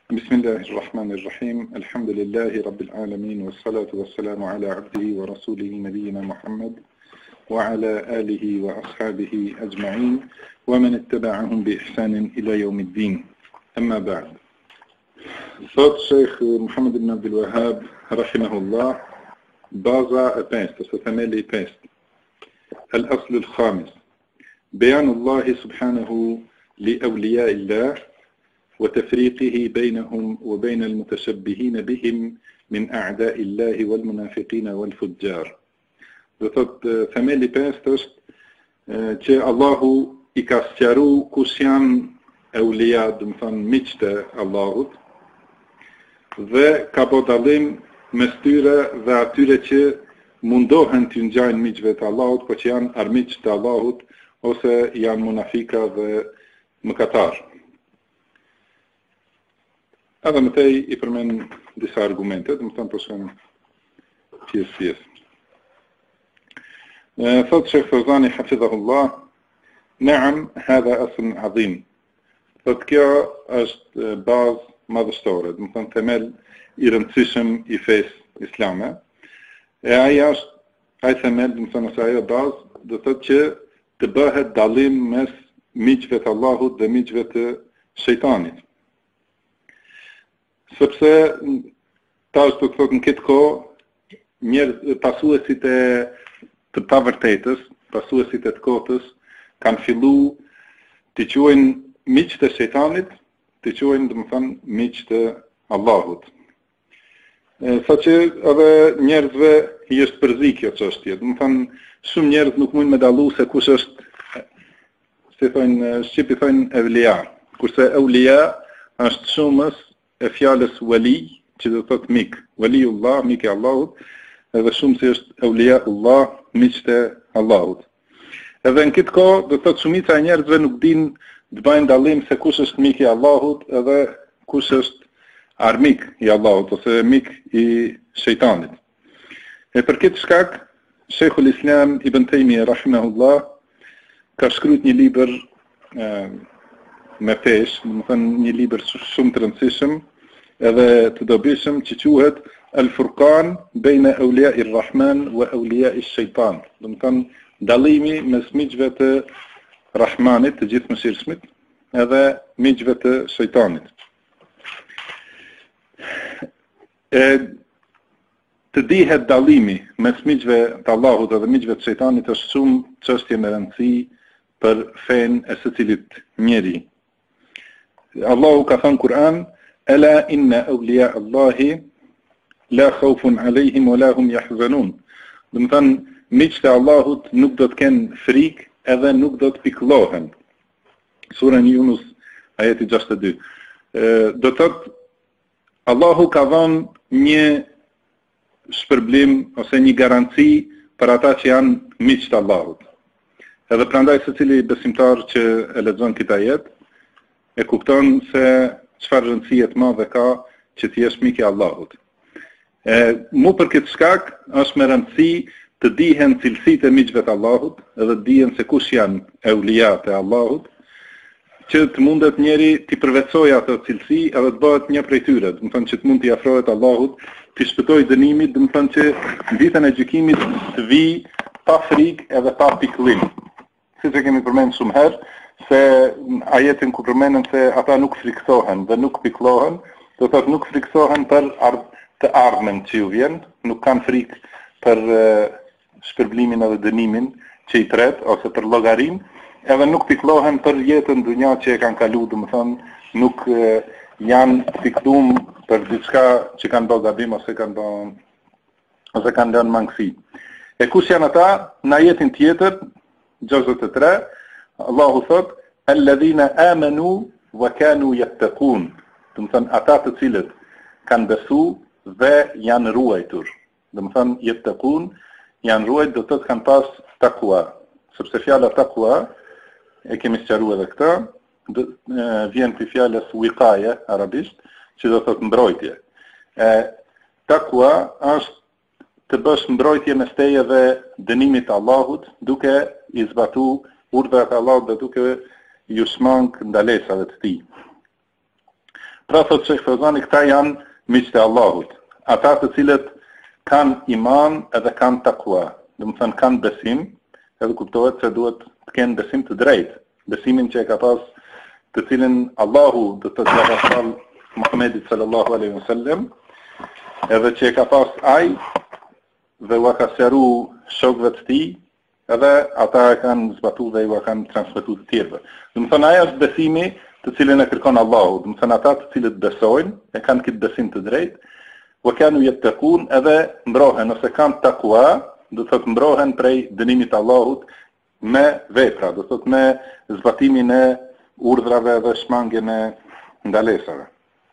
بسم الله الرحمن الرحيم الحمد لله رب العالمين والصلاة والسلام على عبده ورسوله نبينا محمد وعلى آله وأصحابه أجمعين ومن اتبعهم بإحسان إلى يوم الدين أما بعد. Thot Sheikh Muhammad ibn Abdul Wahhab rahimahullah, baza e pestë ose themeli I pestë, al-aslu al-khamis, bejanullahi subhanahu li awliya illah وتفريقه بينهم وبين المتشبهين بهم من أعداء الله والمنافقين والفجار. Do thot themeli pestë është që Allahu I ka sqaruar kush janë eulia, do të thonë miqtë e Allahut, dhe ka bërë dallim mes tyre dhe atyre që mundohen të ngjajnë miqve të Allahut, por që janë armiq të Allahut ose janë munafika dhe mëkatar. Edhe më tej I përmend disa argumente, do të thonë përshkrim pjesë. Thot Sheikh Fawzani hafidhahullah, "Na'am, hadha asl 'azim." Thot kjo është bazë madhështore, do të thonë themel I rëndësishëm I fesë islame. Ai themel, do të thonë se ajo bazë do thotë që të bëhet dallim mes miqve të Allahut dhe miqve të shejtanit. Sepse tash do të thotë në këtë kohë pasuesit e të pavërtetës, pasuesit e të kotës kanë filluar të quajnë miq të shejtanit, të quajnë do të thonë miq të Allahut. Saqë edhe njerëzve I është përzi kjo çështje. Do të thonë shumë njerëz nuk mund me dallu se kush është, si thonë shqipi thonë evlia, kurse eulia është shumës e fjalës wali, që do thotë mik, waliullah, mik I Allahut, edhe shumë si është euliaullah, miqtë e Allahut. Edhe në këtë kohë do thotë shumica e njerëzve nuk dinë të bëjnë dallim se kush është mik I Allahut edhe kush është armik I Allahut ose mik I shejtanit. E për këtë shkak, Sheikhul Islam Ibn Taymiyyah rahimahullah ka shkruar një libër me peshë, do të thënë një libër shumë të rëndësishëm edhe të dobishëm që quhet Al-Furqan bejna awliya Ir-Rahman wa awliya Ish-Shaytan. Do të thënë dallimi mes miqve të Rahmanit, të gjithë mëshirshmit, edhe miqve të shejtanit. Të dihet dallimi mes miqve të Allahut dhe miqve të shejtanit është shumë çështje me rëndësi për fenë e secilit njeri. Allahu ka thënë Kur'an, "Ala inna awliya Allahi la khawfun alayhim wa la hum yahzanun." Do të thënë miqtë e Allahut nuk do të kenë frikë edhe nuk do të pikëllohen. Sura Yunus ajeti 62. Do të thotë Allahu ka dhënë një shpërblim ose një garanci për ata që janë miq të Allahut. Edhe prandaj secili besimtar që e lexon këtë ajet e kupton se çfarë rëndësie të madhe ka që të jesh mik I Allahut. Mu për këtë shkak është me rëndësi të dihen cilësitë e miqve të Allahut, edhe të dihen se kush janë euliat e Allahut, që të mundet njeri të përvetsojë ato cilësi edhe të bëhet një prej tyre, do të thonë që të mund të afrohet Allahut, të shpëtojë dënimit, do të thonë që në ditën e gjykimit të vi pa frikë edhe pa pikëllim. Siç e kemi përmendur shumë herë, se ajetin ku përmenden se ata nuk friksohen dhe nuk pikëllohen, do thotë nuk friksohen për të ardhmen që ju vjen, nuk kanë frikë për shpërblimin edhe dënimin që I tret ose për llogarin, edhe nuk pikëllohen për jetën dunja që e kanë kaluar, do të thonë nuk janë pikëllum për diçka që kanë bërë gabim ose kanë lënë mangësi. E kush janë ata? Në ajetin tjetër 63 Allahu thot, "Alladhina amanu wa kanu yattaqun." Do të thonë ata të cilët kanë besu dhe janë ruajtur. Do të thonë yattaqun janë ruajt, do të thotë kanë pas takua, sepse fjala takua e kemi sqaruar edhe këtë, vjen për fjalës wiqaye arabisht, që do thotë mbrojtje. Takua është të bësh mbrojtje mes teje dhe dënimit të Allahut, duke I zbatu urdhrat e Allahut dhe duke ju shmang ndalesave të tij. Pra thot Sheikh Fawzani, këta janë miqtë e Allahut. Ata të cilët kanë iman edhe kanë takua. Dhe më thënë kanë besim, edhe kuptohet se duhet të kenë besim të drejtë. Besimin që e ka pas të cilin Allahu dhe të zjarasal Muhammedit sallallahu alaihi wasallam, edhe që e ka pas aj dhe ua ka sjaru shokëve të tij, edhe ata e kanë zbatu dhe ua kanë transmetu të tjerëve. Dhe më thënë, aja është besimi të cilin e kërkon Allahu. Dhe më thënë, ata të cilët besojnë, e kanë këtë besim të drejtë, wa kanu yattaqun, edhe mbrohen, ose kanë takua, do të thotë mbrohen prej dënimit të Allahut me vepra, do të thotë me zbatimin e urdhrave dhe shmangjen e ndalesave.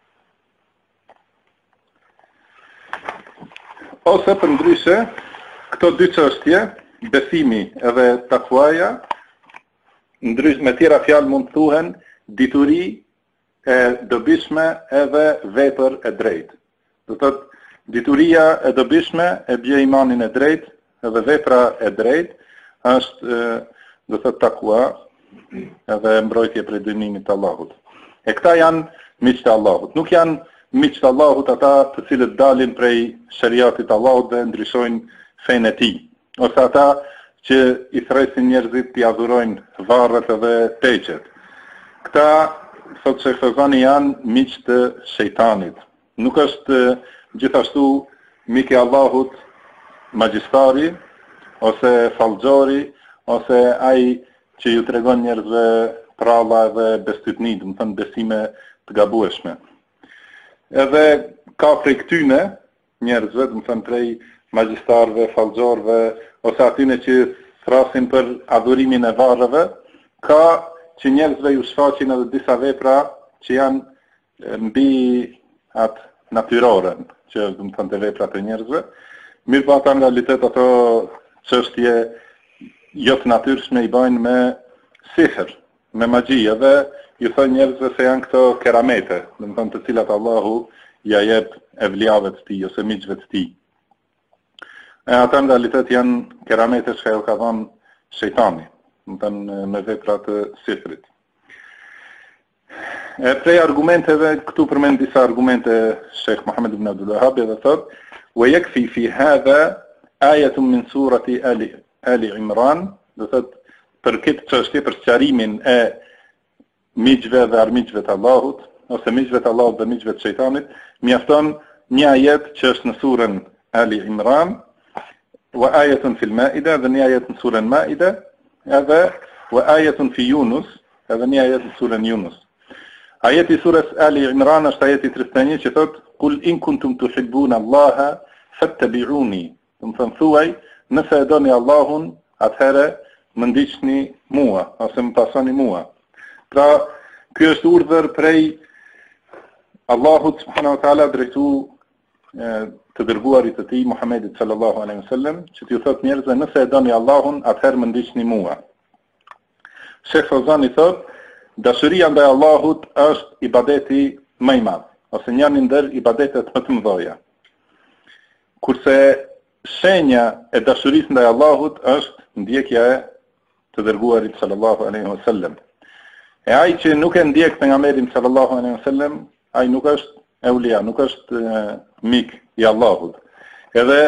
Ose për ndryshe, këto dy çështje, besimi edhe takuaja, me tjera fjalë mund të thuhen dituri e dobishme edhe vepër e drejtë. Do të thotë, dituria e dobishme e bje imanin e drejtë, edhe vepra e drejtë është, do të thotë, takua edhe mbrojtje prej dënimit të Allahut. E këta janë miqtë e Allahut. Nuk janë miqtë e Allahut ata të cilët dalin prej shariatit të Allahut dhe ndryshojnë fenë e tij, ose ata që i thresin njerëzit t'i adhurojnë varret edhe teqet. Këta, thotë Sheikh Fawzani, janë miqtë të shejtanit. Nuk është gjithashtu mik i Allahut magjistari, ose fallxori, ose ai që ju tregon njerëzve pralla dhe bestytni, do të thënë besime të gabueshme. Edhe ka prej këtyne njerëzve, do të thënë prej magjistarëve, fallxorëve, ose atyne që thrasin për adhurimin e varreve, ka që njerëzve ju shfaqin edhe disa vepra që janë mbi atë natyrore, që do të thënë të veprat e njerëzve. Mirë po ata në realitet ato çështje jo të natyrshme i bajnë me sihr, me magji, edhe ju thonë njerëzve se janë këto keramete, do të thënë të cilat Allahu ja jep evliave të tij ose miqve të tij. E ata në realitet janë keramete që ka dhënë shejtani, do të thënë me vepra të sihrit. Prej argumenteve, këtu përmend disa argumente Sheikh Muhammad ibn Abdul Wahhab, dhe thotë: "Wa yakfi fi hadha ayatun min surati Ali Imran", do thotë për këtë çështje, për sqarimin e miqve dhe armiqve të Allahut, ose miqve të Allahut dhe miqve të shejtanit, mjafton një ajet që është në surën Ali Imran, wa ayatun fil Maida, dhe një ajet në surën Maida, edhe wa ayatun fi Yunus, edhe një ajet në surën Yunus. Ajeti surës Ali Imran është ajeti 31 që thotë: "Kul in kuntum tuhibbuna Allaha fattabi'uni", do të thënë thuaj, nëse e doni Allahun, atëherë më ndiqni mua, ose më pasoni mua. Pra, ky është urdhër prej Allahut subhanahu wa taala drejtu të dërguarit të tij Muhammedit sallallahu alaihi wasallam, që t'ju thotë njerëzve, nëse e doni Allahun, atëherë më ndiqni mua. Sheikh Fawzani thotë: dashuria ndaj Allahut është ibadeti më i madh, ose një ndër ibadetet më të mëdha. Kurse shenja e dashurisë ndaj Allahut është ndjekja e të dërguarit sallallahu alaihi wasallam. E ai që nuk e ndjek pejgamberin sallallahu alaihi wasallam, ai nuk është eulia, nuk është mik i Allahut. Edhe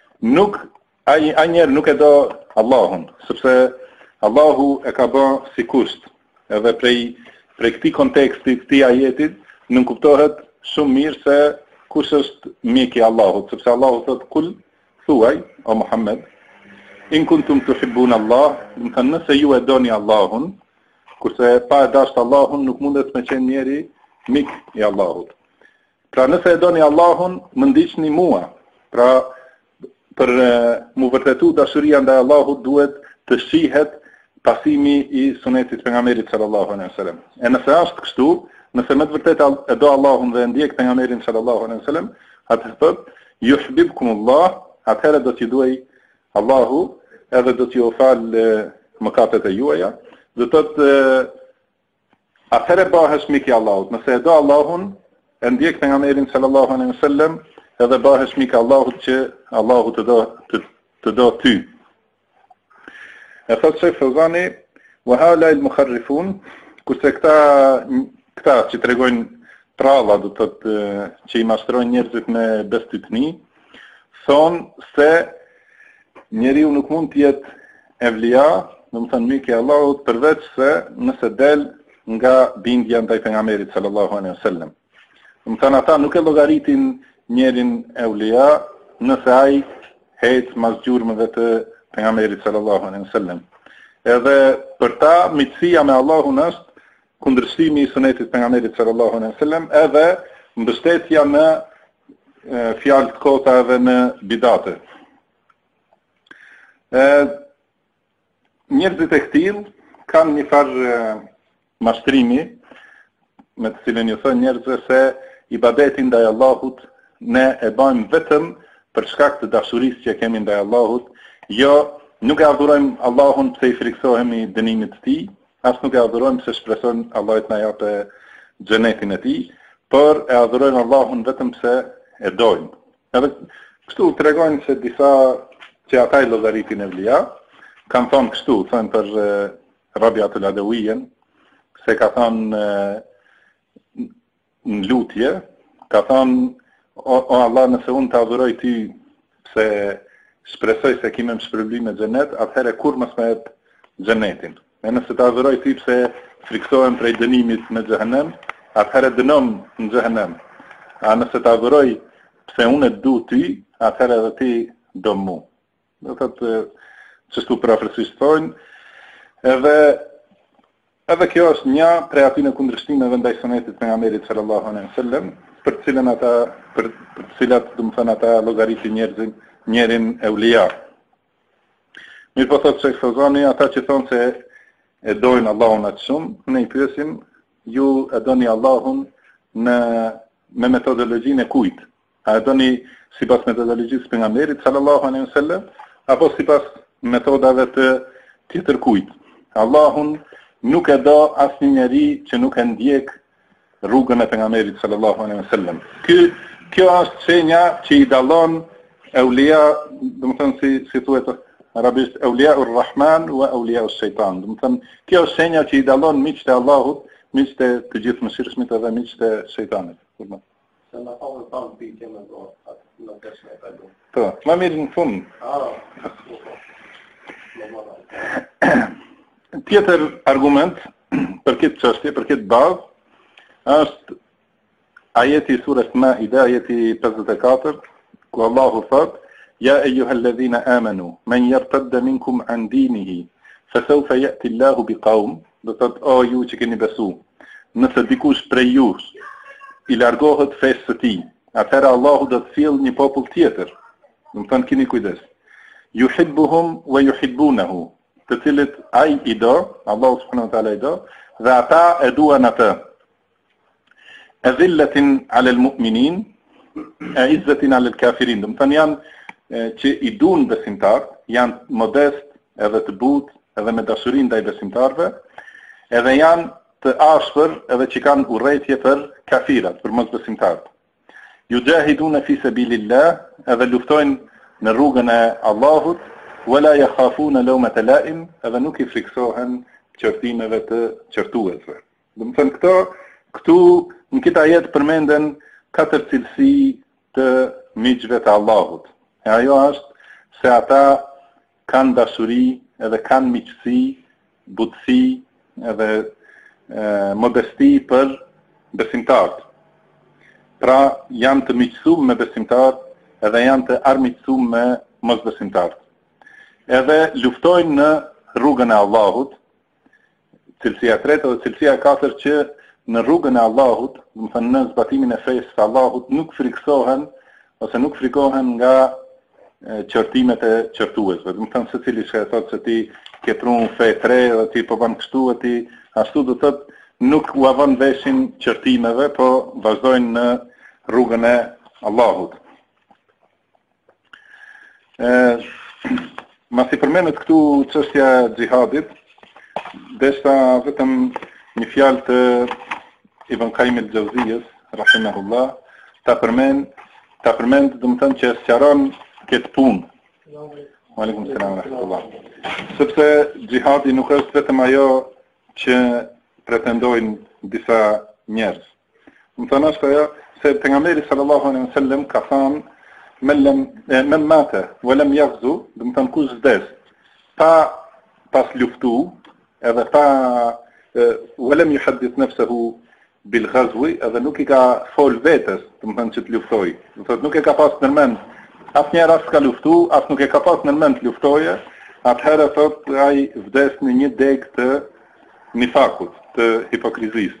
ai njerë nuk e do Allahun, sepse Allahu e ka bë si kusht. Edhe prej këtij konteksti, këtij ajetit, nuk kuptohet shumë mirë se kush është mik i Allahut, sepse Allahu thotë: "Kul", thuaj o Muhammed, "in kuntum tuhibbuna Allah", do të thënë nëse ju e doni Allahun, kurse pa e dashur Allahun nuk mundet me qenë njeri mik i Allahut. Pra nëse e doni Allahun, më ndiqni mua. Pra për mu vërtetu dashuria ndaj Allahut duhet të shihet pasimi i sunetit pejgamberit sallallahu alaihi wasallam. E nëse është kështu, nëse me të vërtetë e do Allahun dhe ndjek pejgamberin sallallahu alaihi wasallam, atëherë thotë: "Yuhibbukumullah", atëherë do t'i duaj Allahu, edhe do t'ju fal mëkatet e juaja. Do thotë atëherë bëhesh mik i Allahut. Nëse e do Allahun, e ndjek pejgamberin sallallahu alaihi wasallam, edhe bëhesh mik i Allahut që Allahu të do ty. E thotë Sheikh Fawzani: "Wa haula al-mukharrifun", kurse këta që tregojnë pralla, do të thotë që I mastrojnë njerëzit me bestytni, thonë se njeriu nuk mund të jetë evlia, do të thënë mik I Allahut, përveç se nëse del nga bindja ndaj pejgamberit sallallahu alaihi wasallam. Do të thënë ata nuk e llogaritin njerin evlia nëse ai hec mas gjurmëve të pejgamberit sallallahu alaihi wasallam. Edhe për ta miqësia me Allahun është kundërshtimi I sunetit pejgamberit sallallahu alaihi wasallam, edhe mbështetja në fjalë të kota edhe në bidate. Njerëzit e këtil kanë një farë mashtrimi me të cilën ju thënë njerëzve se ibadetin ndaj Allahut ne e bëjmë vetëm për shkak të dashurisë që kemi ndaj Allahut, jo nuk e adhurojmë Allahun pse I friksohemi dënimit të tij, as nuk e adhurojmë se shpresojmë Allahut na japë xhenetin e tij, por e adhurojmë Allahun vetëm pse e dojmë. Edhe kështu tregojnë se disa që ata I llogaritin evlia, kanë thonë kështu, thonë për Rabiatul Adawiyen, se ka thonë në lutje, ka thonë, o Allah, nëse unë të adhuroj ty se shpresoj se kime më shpërblim me xhenet, atëherë kur mos më jep xhenetin. E nëse të adhuroj ty pse friksohem prej dënimit në xhehenem, atëherë dënom në xhehenem. A nëse të adhuroj pse unë e du ty, atëherë edhe ti do mu. Do thotë çështu përafërsisht thonë, edhe kjo është një prej atyre kundërshtimeve ndaj sunetit pejgamberit sallallahu alaihi wasallam, për të cilat do të thënë ata llogaritin njerin evlia. Mirë po thotë Sheikh Fawzani, ata që thonë se e dojnë Allahun aq shumë, ne I pyesim, ju e doni Allahun me metodologjinë e kujt? A e doni sipas metodologjisë pejgamberit sallallahu alaihi wasallam apo sipas metodave të tjetër kujt? Allahun nuk e do asnjë njeri që nuk e ndjek rrugën e pejgamberit sallallahu alaihi wasallam. Kjo është shenja që I dallon eulia, do të thënë si thuhet arabisht euliaur rahman wa euliaus shejtan. Do të thënë kjo është shenja që I dallon miqtë e Allahut, miqtë e të gjithë mëshirshmit edhe miqtë e shejtanit. Se në fallë të pikë me do, atë në dëshme e kalu. Po, më mirë në fund. Tjetër argument për këtë çështje, për këtë bazë, është ajeti I surës Maide, ajeti 54, ku Allahu thot: "Ya ayyuhalladhina amanu, man yartadda minkum an dinihi, fasawfa ya'ti Allahu biqaum", do thot o ju që keni besu, nëse dikush prej jush I largohet fesë së tij, atëherë Allahu do të sjellë një popull tjetër. Do të thonë keni kujdes. Yuhibbuhum wa yuhibbunahu, të cilët ai I do, Allahu subhanahu wa taala I do, dhe ata e duan atë. Azillatin 'ala al-mu'minin, a'izzatin 'ala al-kafirin. Do të thonë janë që I duan besimtarët, janë modest, edhe të butë, edhe me dashuri ndaj besimtarëve, edhe janë të ashpër edhe që kanë urrëtie për kafirat, për mosbesimtarët. Yujahiduna fi sabilillah, edhe luftojnë në rrugën e Allahut, wala yakhafuna lawmata la'im, edhe nuk I friksohen qortimeve të qortuesve. Do të thënë këtu në këtë ajet përmenden 4 cilësi të miqve të Allahut. E ajo është se ata kanë dashuri, edhe kanë miqësi, butësi, edhe modesti për besimtarët. Pra janë të miqësuar me besimtarët, edhe janë të armiqësuar me mosbesimtarët. Edhe luftojnë në rrugën e Allahut, cilësia 3 dhe cilësia 4 që në rrugën e Allahut, do të thënë në zbatimin e fesë së Allahut, nuk friksohen ose nuk frikohen nga qortimet e qortuesve. Do të thënë secili që thotë se ti ke prunë fe 3 dhe ti po bën kështu e ti ashtu, do të thotë nuk u avon veshin qortimeve, po vazhdojnë në rrugën e Allahut. Masi përmendet këtu çështja e xihadit, deshta vetëm një fjalë të Ibn Qayyim al-Jawziyës, rahimahullah, ta përmend, do të thënë që sqaron këtë punë. Wa alaykum salam wa rahmatullah. Sepse xihadi nuk është vetëm ajo që pretendojnë disa njerëz. Më thënë është ajo se pejgamberi sallallahu alaihi wasallam ka thënë men mate walam yaghzu, do të thënë kush vdes pa pas luftu edhe pa walam yuhaddith nafsuhu bil ghazwi, edhe nuk i ka fol vetes, do të thënë që të luftoj. Do thotë nuk e ka pas ndërmend asnjëherë as ka luftu, as nuk e ka pas ndërmend të luftoje, atëherë thotë ai vdes në një deg të nifakut, të hipokrizisë.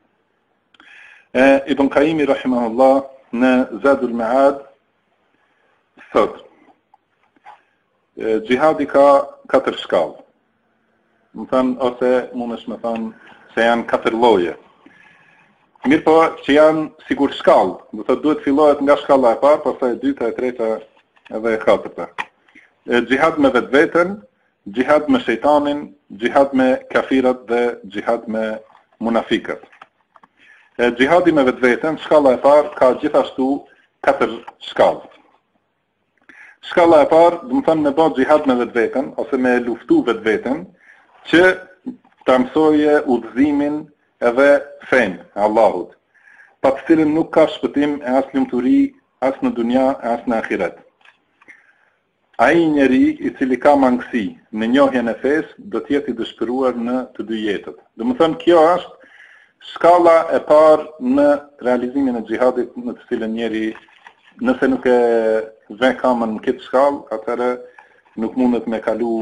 Ibn Qayyim rahimahullah në Zadul Ma'ad thot gjihadi ka 4 shkallë. Më thënë, ose mundesh me thënë se janë 4 lloje. Mirë po që janë sigur shkallë, do thotë duhet fillohet nga shkalla e parë, pastaj e dyta, e treta edhe e katërta. Gjihad me vetveten, gjihad me shejtanin, gjihad me kafirat dhe gjihad me munafikat. Gjihadi me vetveten, shkalla e parë ka gjithashtu 4 shkallë. Shkalla e parë, do të thënë me bë gjihad me vetveten ose me luftu vetveten që ta mësoje udhëzimin edhe fen e Allahut, pa të cilën nuk ka shpëtim e as lumturi, as në dunja, as në ahiret. Ai njeri i cili ka mangësi në njohjen e fesë, do të jetë i dëshpëruar në të dy jetët. Do të thënë kjo është shkalla e parë në realizimin e xhihadit, në të cilën njeri nëse nuk e vën kamën në këtë shkallë, atëherë nuk mundet me kalu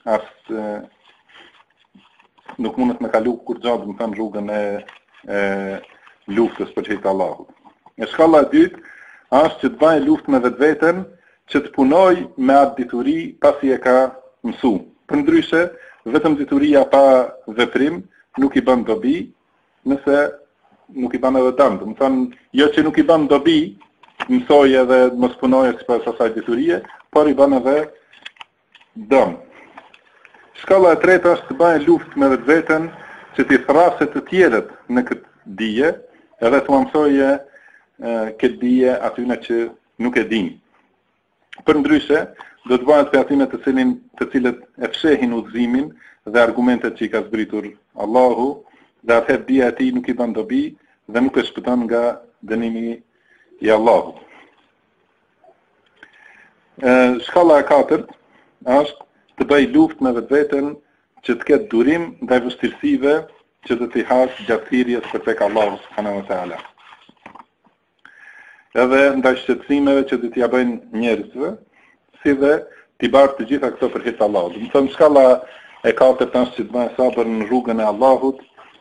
kur gjatë, do të thënë rrugën e luftës për hir të Allahut. E shkalla e dytë është që të bëjë luftë me vetveten, që të punoj me atë dituri pasi e ka mësu. Përndryshe, vetëm dituria pa veprim nuk i bën dobi, nëse nuk i bën edhe dëm. Do të thënë, jo që nuk i bën dobi, mësoj edhe mos punoje sipas asaj diturie, por i bën edhe dëm. Shkalla e tretë është të bëjë luftë me vetveten, që t'i thrasë të tjerët në këtë dije, edhe të mësoje këtë dije atyne që nuk e din. Përndryshe, do të bëhet pejatime të cilët e fshehin udhëzimin dhe argumentet që i ka zbritur Allahu, dhe atëherë dija e tij nuk i bën dobi dhe nuk e shpëton nga dënimi i Allahut. Shkalla e katërt është të bëj luftë me vetveten që të ketë durim ndaj vështirësive që të t'i hasë gjatë thirrjes për tek Allahu subhanahu wa taala. Edhe ndaj shqetësimeve që do t'ia bëjnë njerëzve, si dhe t'i bartë të gjitha këto për hir të Allahut. Do të thënë shkalla e katërt është që të bëjë sabër në rrugën e Allahut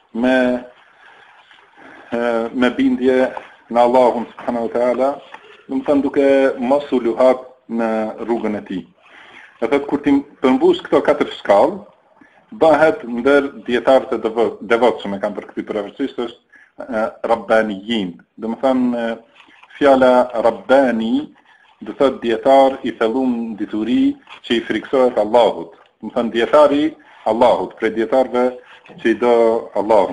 me bindje në Allahun subhanahu wa taala, do të thënë duke mos u luhat në rrugën e tij. E thot kur ti përmbush këto 4 shkallë, bëhet ndër dietarët e devotshëm e kanë përkthyer përveçërisht është rabbaniyin. Do të thënë fjala rabbani do thot dietar i thellum dituri që i friksohet Allahut. Do të thënë dietari Allahut, prej dietarëve që i do Allahun.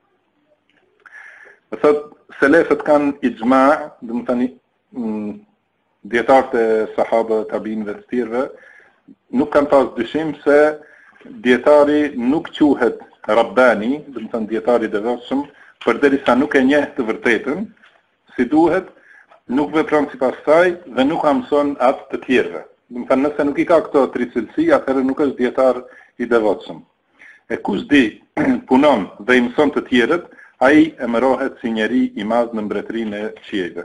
Do thot selefët kanë ixhma, do të thënë dietarët e sahabëve, tabiinëve të tjerëve nuk kanë pas dyshim se dietari nuk quhet rabbani, do të thënë dietari i devotshëm, përderisa nuk e njeh të vërtetën si duhet, nuk vepron sipas saj dhe nuk mëson atë të tjerëve. Do të thënë nëse nuk i ka këto 3 cilësi, atëherë nuk është dietar i devotshëm. E kush di punon dhe i mëson të tjerët, ai emërohet si njeri i madh në mbretërinë e qiejve.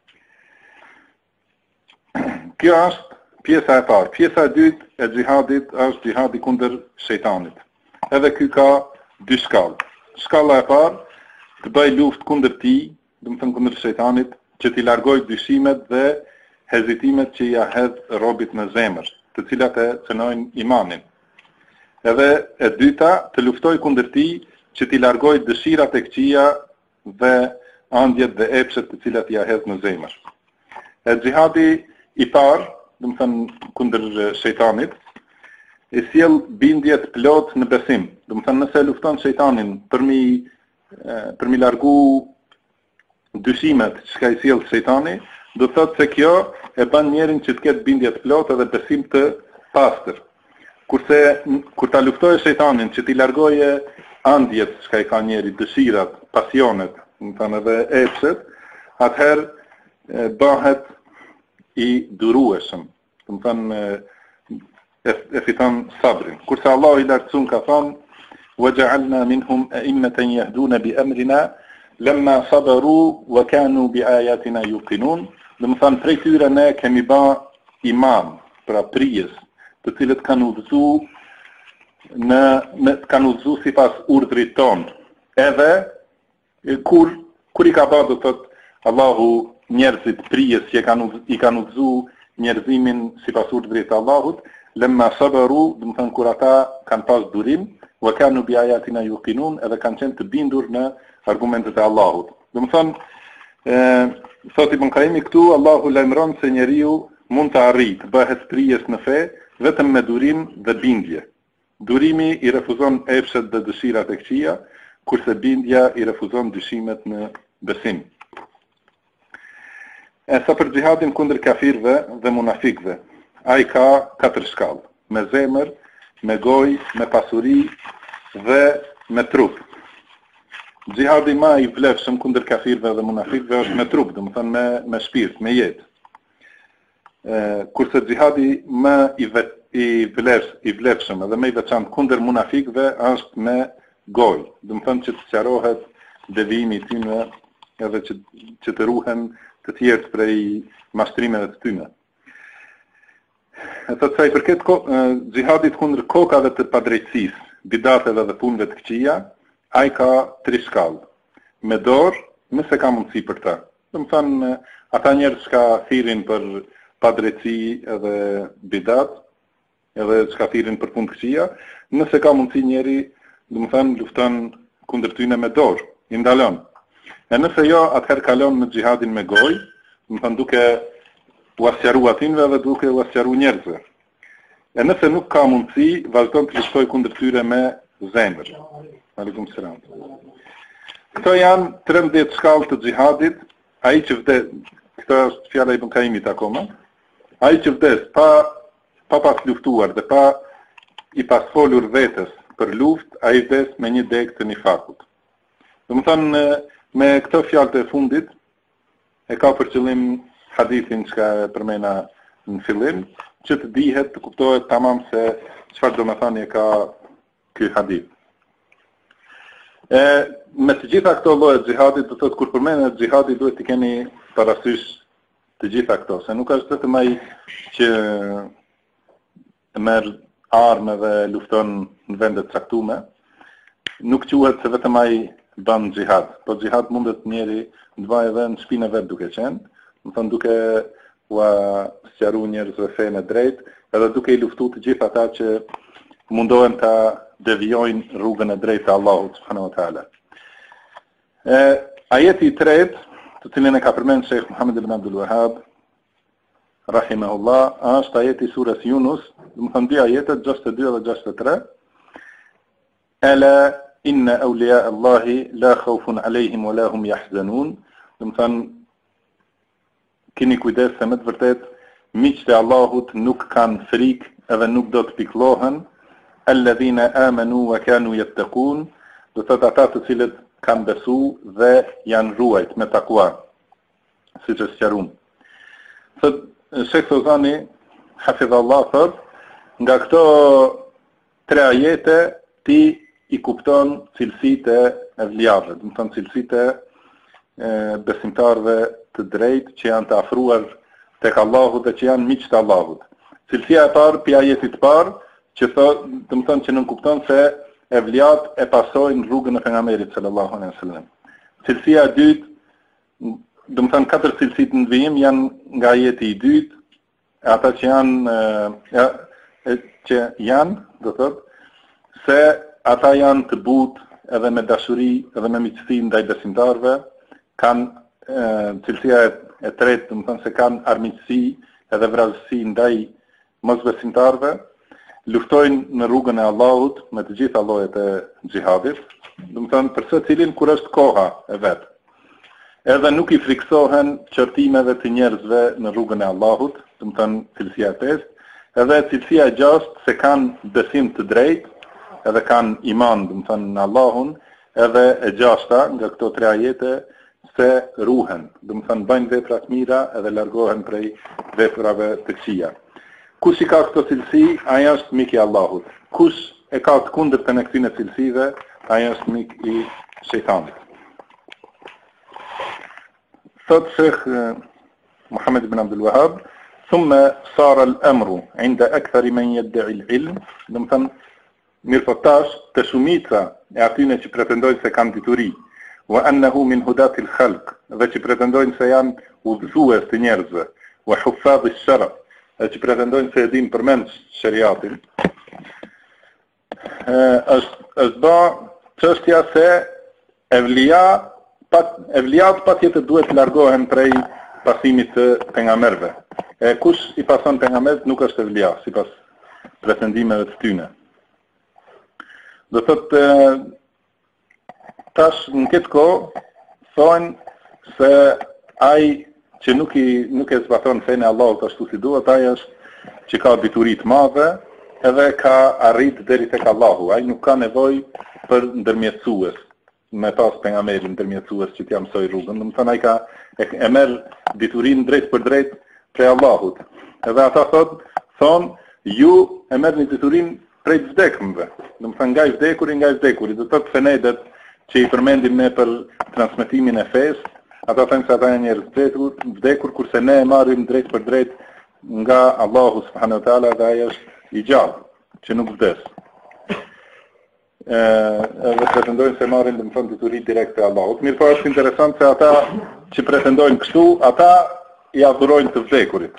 Kjo është pjesa e parë. Pjesa e dytë e xhihadit është xhihadi kundër shejtanit. Edhe ky ka 2 shkallë. Shkalla e parë, të bëj luftë kundër tij, do të thënë kundër shejtanit, që t'i largoj dyshimet dhe hezitimet që ja hedh robit në zemër, të cilat e cënojnë imanin. Edhe e dyta, të luftoj kundër tij, që t'i largoj dëshirat e këqija dhe andjet dhe epshet të cilat ja hedh në zemër. E xhihadi i parë, do të thënë kundër shejtanit, e sjell bindje të plot në besim. Do të thënë nëse lufton shejtanin për mi largu dyshimet që i sjell shejtani, do të thotë se kjo e bën njerin që të ketë bindje të plot edhe besim të pastër. Kurse kur ta luftoje shejtanin që t'i largoje andjet që i ka njeri, dëshirat, pasionet më thënë edhe epshet, atëherë bëhet i durueshëm, më thënë e fiton sabrin. Kurse Allahu i lartësuar ka thënë وَجَعَلْنَا مِنْهُمْ أَئِمَّةً يَهْدُونَ بِأَمْرِنَا لَمَّا صَبَرُوا وَكَانُوا بِآيَاتِنَا يُوقِنُونَ. Do të thënë prej tyre ne kemi bë imam, pra prijes, të cilët kanë udhëzuar kanë udhëzuar sipas urdhrit ton. Edhe kur i ka bërë do thotë Allahu njerëzit prijes që i kanë udhëzuar njerëzimin sipas urdhrit të Allahut, lemma sabaru, do të thënë kur ata kanë pas durim, wa kanu bi ayatina yuqinun, edhe kanë qenë të bindur në argumentet e Allahut. Do të thënë thot Ibn Qayyim këtu Allahu lajmëron se njeriu mund të arrijë të bëhet prijes në fe vetëm me durim dhe bindje. Durimi i refuzon epshet dhe dëshirat e këqija, kurse bindja i refuzon dyshimet në besim. E sa për xihadin kundër kafirëve dhe munafikëve, ai ka 4 shkallë: me zemër, me gojë, me pasuri dhe me trup. Xihadi më i vlefshëm kundër kafirëve dhe munafikëve është me trup, do të thënë me shpirt, me jetë. Kurse xihadi më i vlefshëm edhe më i veçantë kundër munafikëve është me gojë, do të thënë që të sqarohet devijimi i tyre edhe që të ruhen të tjerë prej mashtrimeve të tyre. E thotë sa i përket xihadit kundër kokave të padrejtësisë, bidateve dhe punëve të këqija, ai ka 3 shkallë. Me dorë, nëse ka mundësi për ta. Do të thënë ata njerëz që thirrin për padrejtësi edhe bidat, edhe që thirrin për punë të këqija, nëse ka mundësi njeri, do të thënë lufton kundër tyre me dorë, i ndalon. E nëse jo, atëherë kalon në xihadin me gojë, do të thënë duke u asqaru atinve dhe duke u asqaru njerëzve. E nëse nuk ka mundësi, vazhdon të luftoj kundër tyre me zemër. Aleikum selam. Këto janë 13 shkallë të xihadit, ai që vdes, këto është fjala e Ibn Qayyimit akoma, ai që vdes pa pas luftuar dhe pa i pas folur vetes për luftë, ai vdes me një degë të nifakut. Do të thënë me këto fjalë të fundit e ka për qëllim hadithin që e përmena në fillim, që të dihet, të kuptohet tamam se çfarë do të thënë ka ky hadith. Me të gjitha këto lloje xihadit, do thotë kur përmendet xihadi duhet të keni parasysh të gjitha këto, se nuk është vetëm ai që merr armë dhe lufton në vende të caktuara, nuk quhet se vetëm ai bën xihad, po xihad mundet njeri të bëjë edhe në shtëpinë e vet duke qenë, do thonë duke u sqaruar njerëzve fenë drejt, edhe duke i luftuar të gjithë ata që mundohen ta devijojnë rrugën e drejtë të Allahut subhanahu wa taala. Ajeti i tretë, të cilin e ka përmendur Sheikh Muhammad ibn Abdul Wahhab rahimahullah, është ajeti i surës Yunus, do të thënë dy ajetet 62 dhe 63. Ala inna awliya Allahi la khawfun alayhim wa la hum yahzanun. Do të thënë keni kujdes se me të vërtet miqtë e Allahut nuk kanë frikë edhe nuk do të pikëllohen. Alladhina amanu wa kanu yattaqun, do thotë ata të cilët kanë besu dhe janë ruajt me takua, siç është sqaruar. Thot Sheikh Fawzani hafidhallah thot, nga këto 3 ajete ti i kupton cilësitë e vlijave, do të thonë cilësitë e besimtarëve të drejtë që janë të afruar tek Allahu dhe që janë miq të Allahut. Cilësia e parë pi ajetit të parë që thot, do të thonë që nuk kupton se evliat e pasojnë rrugën e pejgamberit sallallahu alaihi wasallam. Cilësia e dytë, do të thonë 4 cilësitë në vijim janë nga ajeti i dytë, ata që janë, do thotë se ata janë të butë edhe me dashuri edhe me miqësi ndaj besimtarëve, kanë cilësia e tretë, do të thonë se kanë armiqësi edhe vrasësi ndaj mosbesimtarëve, luftojnë në rrugën e Allahut me të gjitha llojet e xihadit, do të thonë për secilin kur është koha e vet. Edhe nuk i friksohen çortimeve të njerëzve në rrugën e Allahut, do të thonë cilësia e pestë, edhe cilësia e gjashtë se kanë besim të drejtë, edhe kanë iman, do të thonë në Allahun, Edhe e gjashta nga këto tre ajete se ruhen, do të thënë bëjnë vepra të mira edhe largohen prej veprave të këqija. Kush i ka këto cilësi, ai është mik i Allahut. Kush e ka të kundërtën e këtyre cilësive, ai është mik i shejtanit. Thot Sheikh Muhammad ibn Abdul Wahhab, ثم صار الأمر عند أكثر من يدعي العلم. Do të thënë mirë po tash të shumica e atyre që pretendojnë se kanë dituri, wa annahu min hudatil khalq, dhe që pretendojnë se janë udhëzues të njerëzve, wa huffadh ash-shara, dhe që pretendojnë se e dinë përmend shariatin. Është ba çështja se evliat patjetër duhet të largohen prej pasimit të pejgamberëve. Kush i pason pejgamberit nuk është evlia, sipas pretendimeve të tyre. Do thotë tash në këtë kohë thonë se ai që nuk e zbaton fenë e Allahut ashtu si duhet, ai është që ka dituri të mëdha edhe ka arrit deri tek Allahu. Ai nuk ka nevojë për ndërmjetësues, me pas pejgamberin ndërmjetësues që t'ia mësoj rrugën. Do të thonë ai e merr diturinë drejt për drejt prej Allahut. Edhe ata thonë ju e merrni diturinë prej vdekëmve. Do të thënë nga i vdekurit. Do të thotë fenedet që i përmendim ne për transmetimin e fesë, ata thënë se ata janë njerëz vdekur, kurse ne e marrim drejt për drejt nga Allahu subhanahu wa taala, dhe ai është i gjallë, që nuk vdes. Edhe pretendojnë se marrin dhe më thënë dituri direkt e Allahut. Mirë po është interesant se ata që pretendojnë kështu, ata i adhurojnë të vdekurit.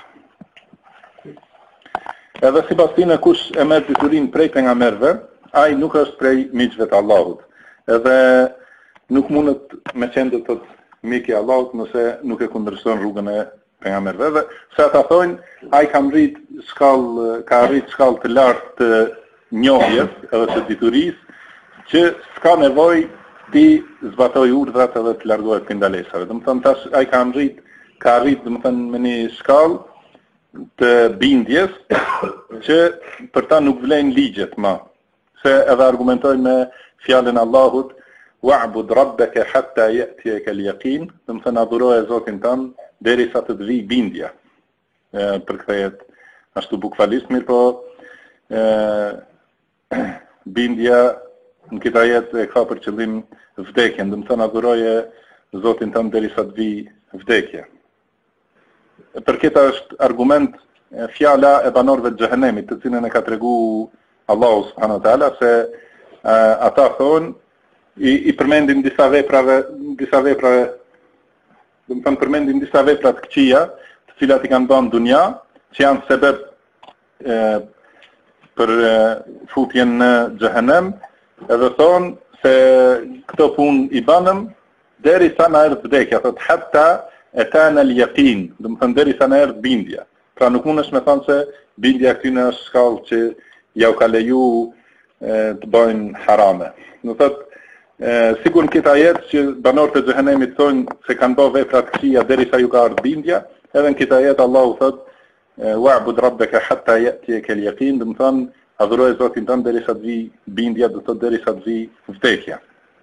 Edhe sipas tyre kush e merr diturinë prej pejgamberëve, ai nuk është prej miqve të Allahut. Edhe nuk mundet me qenë të mik i Allahut nëse nuk e kundërshton rrugën e pejgamberëve. Edhe se ata thonë, ai ka arrit shkallë të lartë të njohjes edhe të diturisë, që s'ka nevojë ti zbatoj urdhrat edhe të largohet prej ndalesave. Do të thonë tash ai ka arrit do të thonë me një shkallë të bindjes që për ta nuk vlen ligjet më. Se edhe argumentoj me fjalën e Allahut, wa'bud rabbaka hatta ya'tiyaka al-yaqin, do të thënë adhuroje Zotin tënd derisa të vijë bindja. Përkthehet ashtu bukfalisht, mirë po bindja në këtë ajet e ka për qëllim vdekjen, do të thënë adhuroje Zotin tënd derisa të vijë vdekja. Për këtë është argument fjala e banorëve të xhehenemit, të cilën e ka treguar Allahu subhanahu wa taala, se ata thonë i përmendin disa vepra, do të thënë përmendin disa vepra të këqija, të cilat i kanë bën dunja, që janë sebeb për futjen në xhehenem, edhe thonë se këto punë i banëm derisa na erdh vdekja, thotë hatta etana al-yaqin, do të thënë derisa na erdh bindja. Pra nuk mundesh me thënë se bindja këtyne është shkallë që ja u ka leju të bëjnë harame. Do thotë sikur në këtë ajet që banorët e xhehenemit thonë se kanë bërë vepra të këqija derisa ju ka ardhur bindja, edhe në këtë ajet Allahu thotë wa'bud rabbaka hatta ya'tiyaka al-yaqin, do të thonë adhuroje Zotin tënd derisa të vijë bindja, do thotë derisa të vijë vdekja.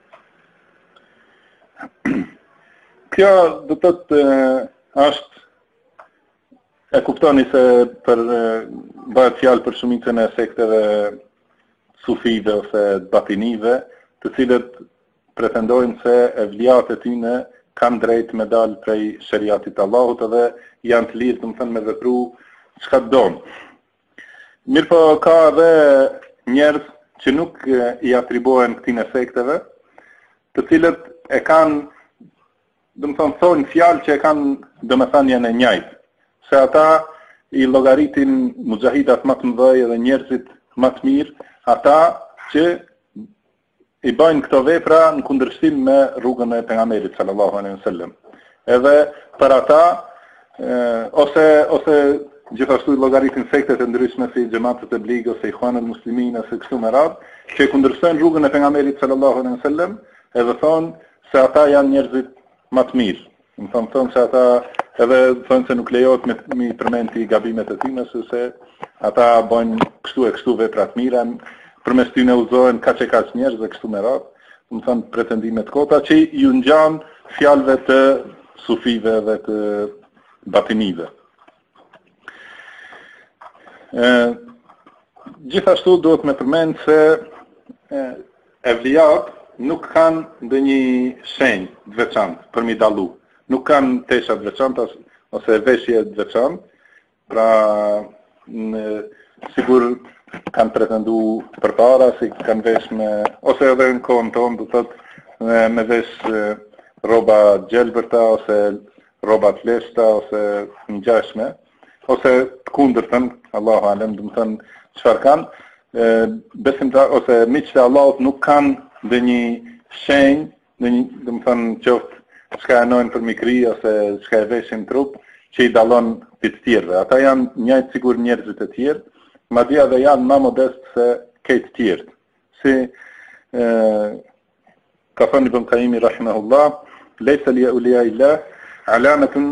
Kjo do të thotë është, e kuptoni se për bëhet fjalë për shumicën e sekteve sufive ose batinive, të cilët pretendojnë se evliat e tyre kanë drejt me dalë prej shariatit të Allahut edhe janë të lirë, do të thënë, me vepru çka donë. Mirë po ka edhe njerëz që nuk i atribuohen këtyre sekteve, të cilët e kanë, do të thonë fjalë që e kanë domethënien e njëjtë, se ata i llogaritin muxahidat më të mëdhenj dhe njerëzit më të mirë, ata që i bëjnë këto vepra në kundërshtim me rrugën e pejgamberit sallallahu alaihi wasallam. Edhe për ata ose gjithashtu i llogaritin sektet e ndryshme si xhamatet e blig ose Ikhwanul Muslimin ose kështu me radhë, që kundërshtojnë rrugën e pejgamberit sallallahu alaihi wasallam, edhe thonë se ata janë njerëzit më të mirë. Më thonë se ata edhe thonë se nuk lejohet me përmendti gabimet e tyre, se ata bëjnë kështu e kështu vepra të mira, përmes tyre udhëzohen kaq e kaq njerëz dhe kështu me radhë. më thënë pretendimet kota që ju ngjan fjalëve të sufive dhe të batinive. Gjithashtu duhet me përmend se evlijat nuk kanë ndonjë shenjë të veçantë për mi dallu. Nuk kanë tesha të veçanta ose veshje të veçantë. Pra sigur kanë pretendu përpara si kanë vesh me ose edhe në kohën tonë do të thotë me vesh rroba gjelbërta ose rroba të leshta ose ngjashme ose të kundërtën, Allahu alem, do të thënë çfarë kanë besimtar ose miqtë e Allahut nuk kanë ndonjë shenjë, do të thënë qoftë çka janë për mikri ose çka e veshin trup që i dallon të tjerëve. Ata janë njëjtë sigur njerëzit e tjerë, madje edhe janë më modest se këtë tjerë. Si ka thënë Ibn Qayyim rahimahullah, "Laysa li awliya alamatun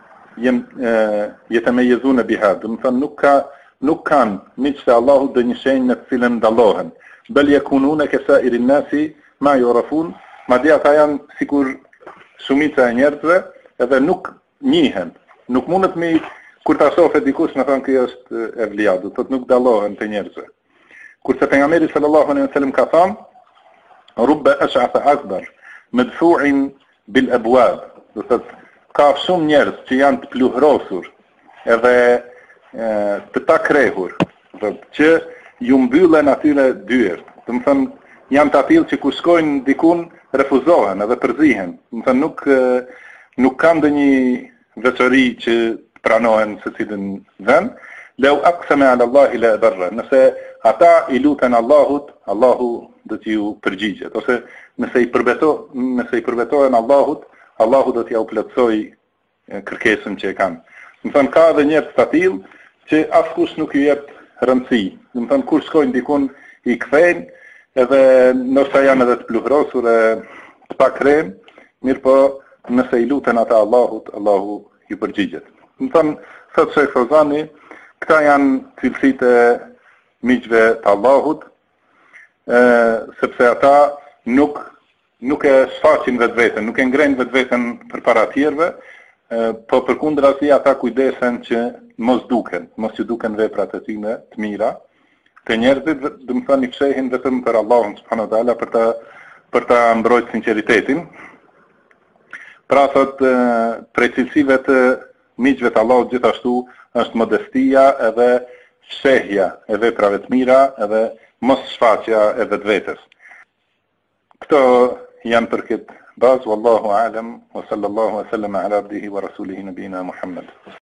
yatamayazuna biha", do të thënë nuk kanë miqtë e Allahut dhe një shenjë në të cilën dallohen. Bel yakununa ka sa'iri an-nasi ma yurafun, madje ata janë sikur shumica e njerëzve edhe nuk njihen. Nuk mundet me kur ta shohë dikush me thënë kjo është evlia, do thotë nuk dallohen të njerëzve. Kurse pejgamberi sallallahu alaihi wasallam ka thënë rubba ash'atha akbar madfu'in bil abwab, do thotë ka shumë njerëz që janë të pluhrosur edhe të pakrehur, do thotë që ju mbyllen atyre dyert. Do të thënë janë të tillë që kur shkojnë dikun refuzohen edhe përzihen. Do të thënë nuk kanë ndonjë veçori që pranohen se cilin vend, lau aqsama ala Allahi la barra. Nëse ata i luten Allahut, Allahu do t'ju përgjigjet. Ose nëse i përbetohen Allahut, Allahu do t'ja u plotësoj kërkesën që e kanë. Do të thënë ka edhe njerëz të tillë që askush nuk ju jep rëndësi. Do të thënë kur shkojnë dikun i kthejnë edhe ndoshta janë edhe të pluhrosur e të pakrem, mirë po nëse i luten ata Allahut, Allahu ju përgjigjet. Më thënë, thëtë Shejk Fawzani, këta janë cilësitë e miqve të Allahut, sepse ata nuk e shfaqin vetveten, nuk e ngrejnë vetveten përpara tjerëve, po përkundër asaj ata kujdesen që mos ju duken veprat e tyre të mira. Të njerëzit, do të thënë, i fshehin vetëm për Allahun subhanahu wa taala për ta mbrojtur sinqeritetin. Pra thot prej cilësive të miqve të Allahut gjithashtu është modestia edhe fshehja e veprave të mira edhe mos shfaqja e vetvetes. Këto janë për këtë bazë, wallahu a'lam, wa sallallahu wa sallama ala abdihi wa rasulihi nabina Muhammad.